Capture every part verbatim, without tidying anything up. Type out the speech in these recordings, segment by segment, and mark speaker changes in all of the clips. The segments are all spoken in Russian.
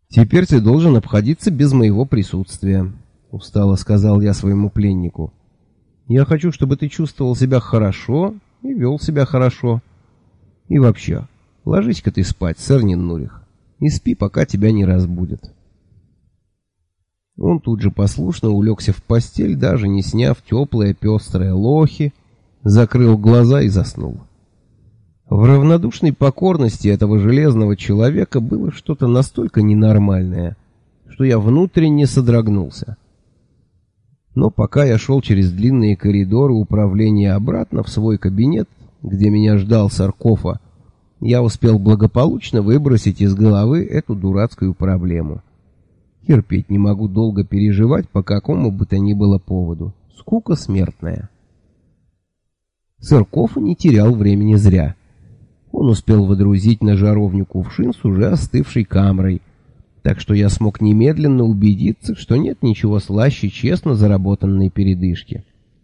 Speaker 1: «Теперь ты должен обходиться без моего присутствия», — устало сказал я своему пленнику. «Я хочу, чтобы ты чувствовал себя хорошо и вел себя хорошо. И вообще, ложись-ка ты спать, сэр Ниннурих, и спи, пока тебя не разбудят». Он тут же послушно улегся в постель, даже не сняв теплое пестрое лохи, закрыл глаза и заснул. В равнодушной покорности этого железного человека было что-то настолько ненормальное, что я внутренне содрогнулся. Но пока я шел через длинные коридоры управления обратно в свой кабинет, где меня ждал Саркофа, я успел благополучно выбросить из головы эту дурацкую проблему. Терпеть не могу долго переживать по какому бы то ни было поводу. Скука смертная. Саркофа не терял времени зря. Он успел водрузить на жаровню кувшин с уже остывшей камрой, так что я смог немедленно убедиться, что нет ничего слаще честно заработанной передышки.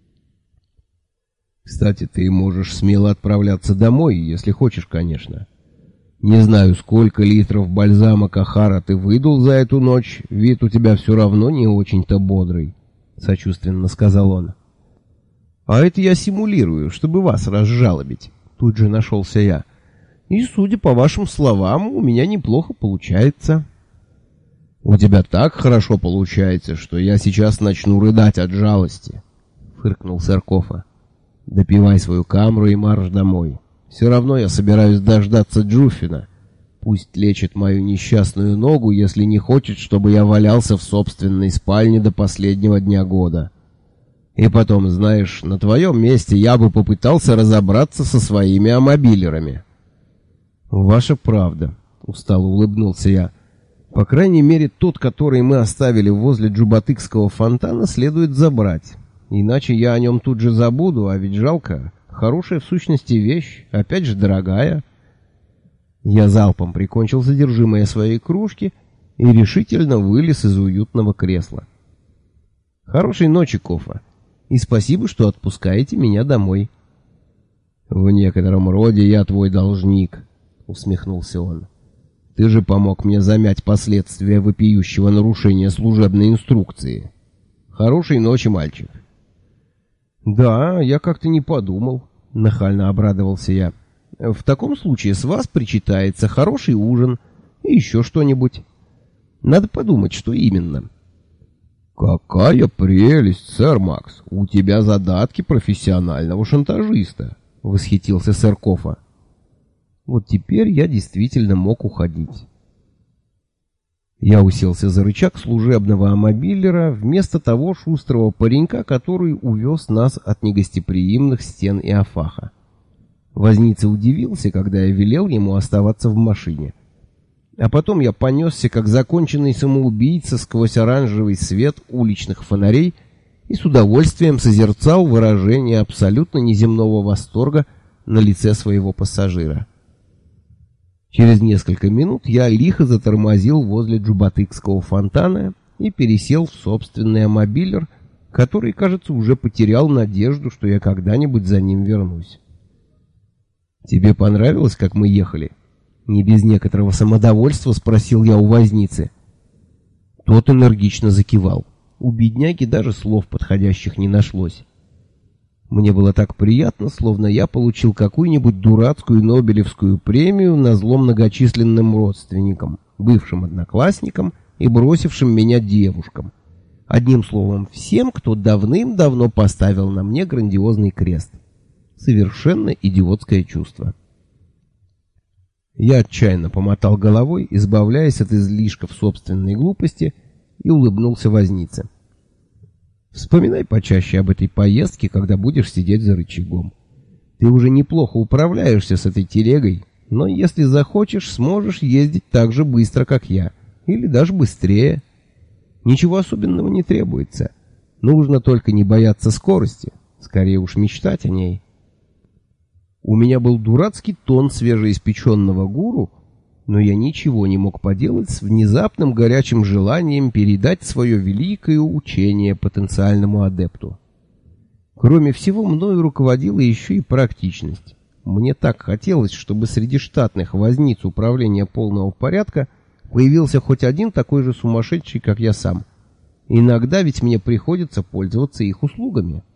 Speaker 1: «Кстати, ты можешь смело отправляться домой, если хочешь, конечно. Не знаю, сколько литров бальзама Кахара ты выдул за эту ночь, вид у тебя все равно не очень-то бодрый», — сочувственно сказал он. «А это я симулирую, чтобы вас разжалобить», — тут же нашелся я. «И, судя по вашим словам, у меня неплохо получается». «У тебя так хорошо получается, что я сейчас начну рыдать от жалости», — фыркнул Саркофа. «Допивай свою камру и марш домой. Все равно я собираюсь дождаться Джуффина. Пусть лечит мою несчастную ногу, если не хочет, чтобы я валялся в собственной спальне до последнего дня года. И потом, знаешь, на твоем месте я бы попытался разобраться со своими амобилерами». «Ваша правда», — устало улыбнулся я. «По крайней мере, тот, который мы оставили возле Джубатыкского фонтана, следует забрать. Иначе я о нем тут же забуду, а ведь жалко. Хорошая в сущности вещь, опять же дорогая». Я залпом прикончил содержимое своей кружки и решительно вылез из уютного кресла. «Хорошей ночи, Кофа, и спасибо, что отпускаете меня домой». «В некотором роде я твой должник», — усмехнулся он. «Ты же помог мне замять последствия вопиющего нарушения служебной инструкции. Хорошей ночи, мальчик». «Да, я как-то не подумал», — нахально обрадовался я. «В таком случае с вас причитается хороший ужин и еще что-нибудь. Надо подумать, что именно». «Какая прелесть, сэр Макс! У тебя задатки профессионального шантажиста», — восхитился сэр Кофа. Вот теперь я действительно мог уходить. Я уселся за рычаг служебного амобилера вместо того шустрого паренька, который увез нас от негостеприимных стен Иофаха. Возница удивился, когда я велел ему оставаться в машине. А потом я понесся, как законченный самоубийца, сквозь оранжевый свет уличных фонарей и с удовольствием созерцал выражение абсолютно неземного восторга на лице своего пассажира. Через несколько минут я лихо затормозил возле Джубатыкского фонтана и пересел в собственный амобилер, который, кажется, уже потерял надежду, что я когда-нибудь за ним вернусь. «Тебе понравилось, как мы ехали?» Не без некоторого самодовольства спросил я у возницы. Тот энергично закивал. У бедняги даже слов подходящих не нашлось. Мне было так приятно, словно я получил какую-нибудь дурацкую Нобелевскую премию назло многочисленным родственникам, бывшим одноклассникам и бросившим меня девушкам. Одним словом, всем, кто давным-давно поставил на мне грандиозный крест. Совершенно идиотское чувство. Я отчаянно помотал головой, избавляясь от излишков собственной глупости, и улыбнулся вознице. «Вспоминай почаще об этой поездке, когда будешь сидеть за рычагом. Ты уже неплохо управляешься с этой телегой, но если захочешь, сможешь ездить так же быстро, как я, или даже быстрее. Ничего особенного не требуется. Нужно только не бояться скорости, скорее уж мечтать о ней». У меня был дурацкий тон свежеиспеченного гуру, но я ничего не мог поделать с внезапным горячим желанием передать свое великое учение потенциальному адепту. Кроме всего, мною руководила еще и практичность. Мне так хотелось, чтобы среди штатных возниц управления полного порядка появился хоть один такой же сумасшедший, как я сам. Иногда ведь мне приходится пользоваться их услугами.